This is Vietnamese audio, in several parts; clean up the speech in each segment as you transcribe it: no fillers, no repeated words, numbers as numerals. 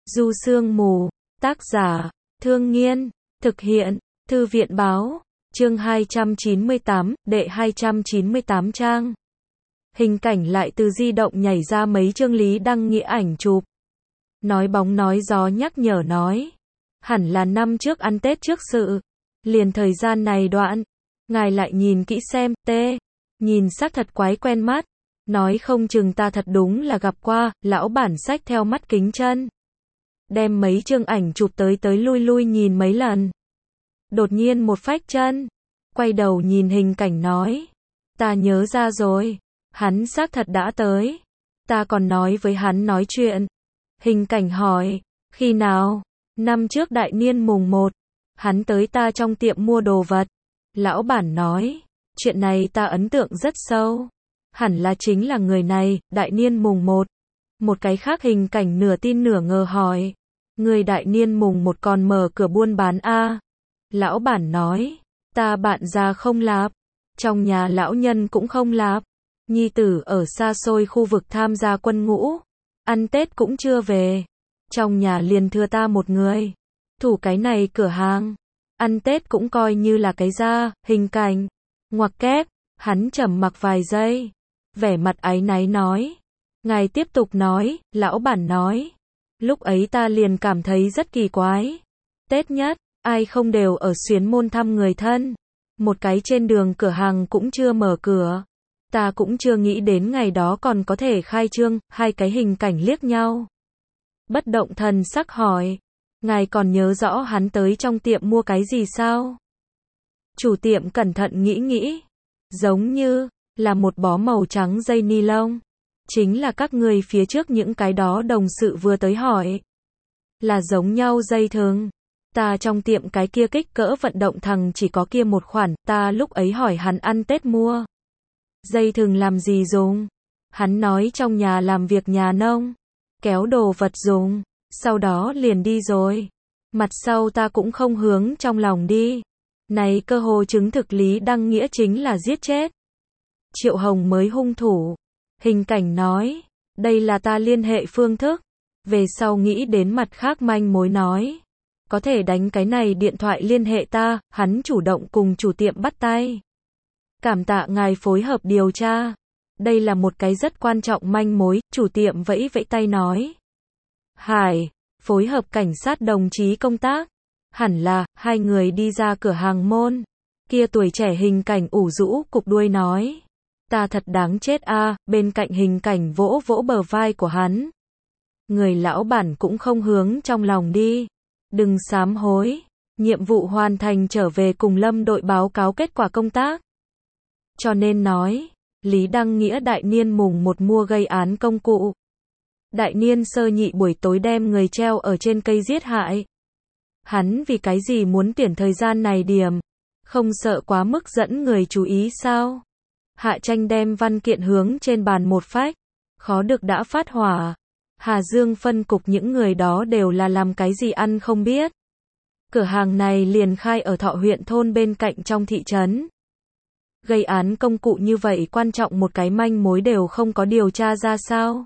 Du Sương Mù, tác giả, Thương Nghiên, thực hiện, Thư viện Báo, chương 298, đệ 298 trang. Hình cảnh lại từ di động nhảy ra mấy chương Lý Đăng Nghĩa ảnh chụp. Nói bóng nói gió nhắc nhở nói. Hẳn là năm trước ăn Tết trước sự. Liền thời gian này đoạn. Ngài lại nhìn kỹ xem, nhìn xác thật quái quen mắt. Nói không chừng ta thật đúng là gặp qua, lão bản xách theo mắt kính chân. Đem mấy chương ảnh chụp tới lui lui nhìn mấy lần. Đột nhiên một phách chân. Quay đầu nhìn hình cảnh nói. Ta nhớ ra rồi. Hắn xác thật đã tới. Ta còn nói với hắn nói chuyện. Hình cảnh hỏi. Khi nào? Năm trước đại niên mùng 1. Hắn tới ta trong tiệm mua đồ vật. Lão bản nói. Chuyện này ta ấn tượng rất sâu. Hẳn là chính là người này, đại niên mùng 1. Một cái khác hình cảnh nửa tin nửa ngờ hỏi. Người đại niên mùng 1 còn mở cửa buôn bán a? Lão bản nói. Ta bạn già không lạp. Trong nhà lão nhân cũng không lạp. Nhi tử ở xa xôi khu vực tham gia quân ngũ. Ăn Tết cũng chưa về. Trong nhà liền thưa ta một người. Thủ cái này cửa hàng. Ăn Tết cũng coi như là cái ra, hình cảnh. Ngoặc kép, hắn trầm mặc vài giây. Vẻ mặt áy náy nói. Ngài tiếp tục nói, lão bản nói. Lúc ấy ta liền cảm thấy rất kỳ quái. Tết nhất, ai không đều ở Xuyến Môn thăm người thân. Một cái trên đường cửa hàng cũng chưa mở cửa. Ta cũng chưa nghĩ đến ngày đó còn có thể khai trương, hai cái hình cảnh liếc nhau. Bất động thần sắc hỏi. Ngài còn nhớ rõ hắn tới trong tiệm mua cái gì sao? Chủ tiệm cẩn thận nghĩ. Giống như là một bó màu trắng dây ni lông. Chính là các người phía trước những cái đó đồng sự vừa tới hỏi. Là giống nhau dây thừng. Ta trong tiệm cái kia kích cỡ vận động thằng chỉ có kia một khoản, ta lúc ấy hỏi hắn ăn Tết mua. Dây thừng làm gì dùng? Hắn nói trong nhà làm việc nhà nông. Kéo đồ vật dùng. Sau đó liền đi rồi. Mặt sau ta cũng không hướng trong lòng đi. Này cơ hồ chứng thực Lý Đăng Nghĩa chính là giết chết Triệu Hồng mới hung thủ. Hình cảnh nói. Đây là ta liên hệ phương thức. Về sau nghĩ đến mặt khác manh mối nói. Có thể đánh cái này điện thoại liên hệ ta. Hắn chủ động cùng chủ tiệm bắt tay. Cảm tạ ngài phối hợp điều tra. Đây là một cái rất quan trọng manh mối. Chủ tiệm vẫy vẫy tay nói. Hải, phối hợp cảnh sát đồng chí công tác. Hẳn là, hai người đi ra cửa hàng môn. Kia tuổi trẻ hình cảnh ủ rũ cục đuôi nói. Ta thật đáng chết a. Bên cạnh hình cảnh vỗ vỗ bờ vai của hắn. Người lão bản cũng không hướng trong lòng đi. Đừng sám hối. Nhiệm vụ hoàn thành trở về cùng Lâm đội báo cáo kết quả công tác. Cho nên nói, Lý Đăng Nghĩa đại niên mùng 1 mua gây án công cụ. Đại niên sơ nhị buổi tối đem người treo ở trên cây giết hại. Hắn vì cái gì muốn tuyển thời gian này điểm? Không sợ quá mức dẫn người chú ý sao? Hạ Tranh đem văn kiện hướng trên bàn một phách. Khó được đã phát hỏa. Hà Dương phân cục những người đó đều là làm cái gì ăn không biết. Cửa hàng này liền khai ở Thọ huyện thôn bên cạnh trong thị trấn. Gây án công cụ như vậy quan trọng một cái manh mối đều không có điều tra ra sao?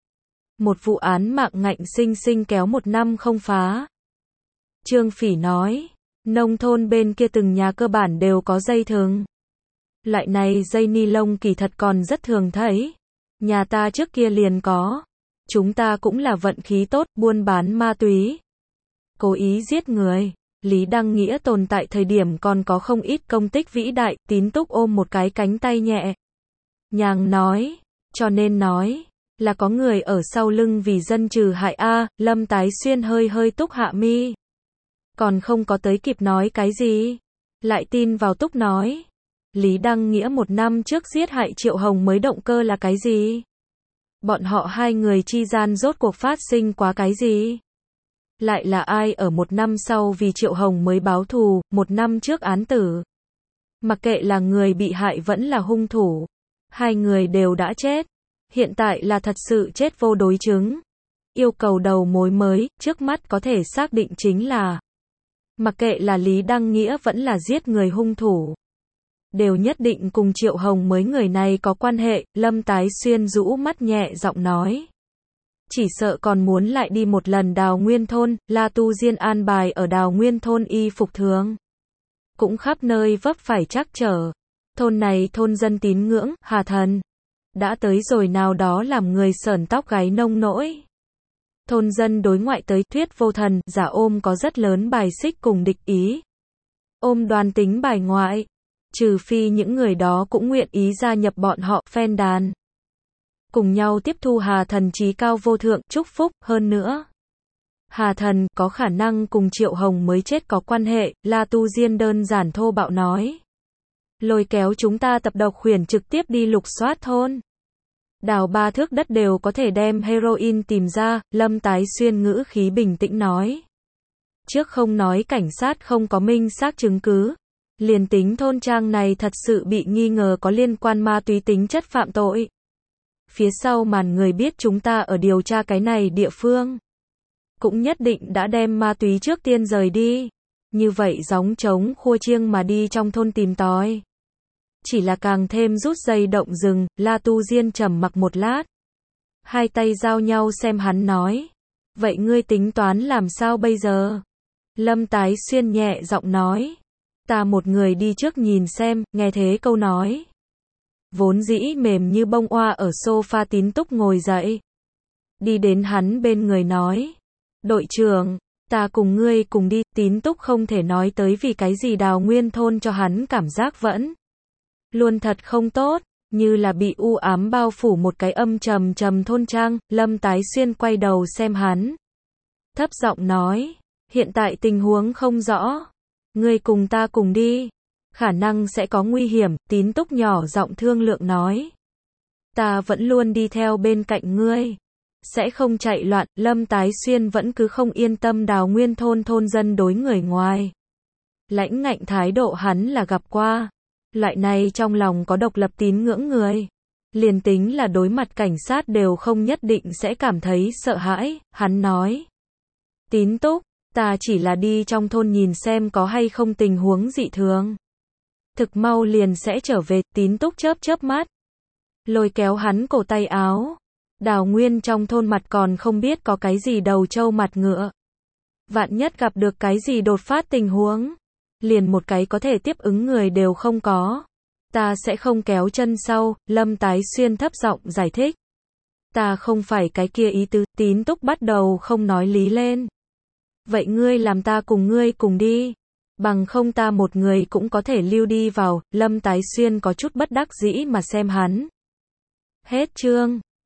Một vụ án mạng ngạnh sinh sinh kéo 1 năm không phá. Trương Phỉ nói, nông thôn bên kia từng nhà cơ bản đều có dây thừng. Loại này dây ni lông kỳ thật còn rất thường thấy. Nhà ta trước kia liền có. Chúng ta cũng là vận khí tốt, buôn bán ma túy. Cố ý giết người. Lý Đăng Nghĩa tồn tại thời điểm còn có không ít công tích vĩ đại, Tín Túc ôm một cái cánh tay nhẹ nhàng nói, cho nên nói, là có người ở sau lưng vì dân trừ hại a. Lâm Tái Xuyên hơi túc hạ mi. Còn không có tới kịp nói cái gì. Lại tin vào túc nói. Lý Đăng Nghĩa 1 năm trước giết hại Triệu Hồng mới động cơ là cái gì? Bọn họ hai người chi gian rốt cuộc phát sinh quá cái gì? Lại là ai ở 1 năm sau vì Triệu Hồng mới báo thù, 1 năm trước án tử? Mặc kệ là người bị hại vẫn là hung thủ. Hai người đều đã chết. Hiện tại là thật sự chết vô đối chứng. Yêu cầu đầu mối mới, trước mắt có thể xác định chính là. Mặc kệ là Lý Đăng Nghĩa vẫn là giết người hung thủ. Đều nhất định cùng Triệu Hồng mới người này có quan hệ. Lâm Tái Xuyên rũ mắt nhẹ giọng nói. chỉ sợ còn muốn lại đi một lần Đào Nguyên thôn, La Tu Diên an bài ở Đào Nguyên thôn y phục thường. Cũng khắp nơi vấp phải trắc trở. Thôn này thôn dân tín ngưỡng, Hà Thần. Đã tới rồi nào đó làm người sởn tóc gáy nông nỗi. Thôn dân đối ngoại tới thuyết vô thần, giả ôm có rất lớn bài xích cùng địch ý. Ôm đoàn tính bài ngoại. Trừ phi những người đó cũng nguyện ý gia nhập bọn họ, phen đàn. Cùng nhau tiếp thu Hà Thần trí cao vô thượng, chúc phúc, hơn nữa. Hà Thần có khả năng cùng Triệu Hồng mới chết có quan hệ, La Tu Diên đơn giản thô bạo nói. Lôi kéo chúng ta tập độc khuyển trực tiếp đi lục soát thôn. Đào 3 thước đất đều có thể đem heroin tìm ra, Lâm Tái Xuyên ngữ khí bình tĩnh nói. Trước không nói cảnh sát không có minh xác chứng cứ. Liền tính thôn trang này thật sự bị nghi ngờ có liên quan ma túy tính chất phạm tội. Phía sau màn người biết chúng ta ở điều tra cái này địa phương. Cũng nhất định đã đem ma túy trước tiên rời đi. Như vậy gióng trống khua chiêng mà đi trong thôn tìm tòi. Chỉ là càng thêm rút dây động rừng, La Tu Diên trầm mặc một lát. Hai tay giao nhau xem hắn nói. Vậy ngươi tính toán làm sao bây giờ? Lâm Tái Xuyên nhẹ giọng nói. Ta một người đi trước nhìn xem, nghe thế câu nói. Vốn dĩ mềm như bông oa ở sofa Tín Túc ngồi dậy. Đi đến hắn bên người nói. Đội trưởng, ta cùng ngươi cùng đi, Tín Túc không thể nói tới vì cái gì Đào Nguyên thôn cho hắn cảm giác vẫn luôn thật không tốt, như là bị u ám bao phủ một cái âm trầm trầm thôn trang. Lâm Tái Xuyên quay đầu xem hắn. Thấp giọng nói, hiện tại tình huống không rõ. Ngươi cùng ta cùng đi. Khả năng sẽ có nguy hiểm, Tín Túc nhỏ giọng thương lượng nói. Ta vẫn luôn đi theo bên cạnh ngươi. Sẽ không chạy loạn, Lâm Tái Xuyên vẫn cứ không yên tâm Đào Nguyên thôn thôn dân đối người ngoài. Lãnh ngạnh thái độ hắn là gặp qua. Loại này trong lòng có độc lập tín ngưỡng người. Liền tính là đối mặt cảnh sát đều không nhất định sẽ cảm thấy sợ hãi, hắn nói. Tín Túc, ta chỉ là đi trong thôn nhìn xem có hay không tình huống dị thường. Thực mau liền sẽ trở về, Tín Túc chớp chớp mắt. Lôi kéo hắn cổ tay áo. Đào Nguyên trong thôn mặt còn không biết có cái gì đầu trâu mặt ngựa. Vạn nhất gặp được cái gì đột phát tình huống. Liền một cái có thể tiếp ứng người đều không có. Ta sẽ không kéo chân sau, Lâm Tái Xuyên thấp giọng giải thích. Ta không phải cái kia ý tứ, Tín Túc bắt đầu không nói lý lên. Vậy ngươi làm ta cùng ngươi cùng đi. Bằng không ta một người cũng có thể lưu đi vào, Lâm Tái Xuyên có chút bất đắc dĩ mà xem hắn. Hết chương.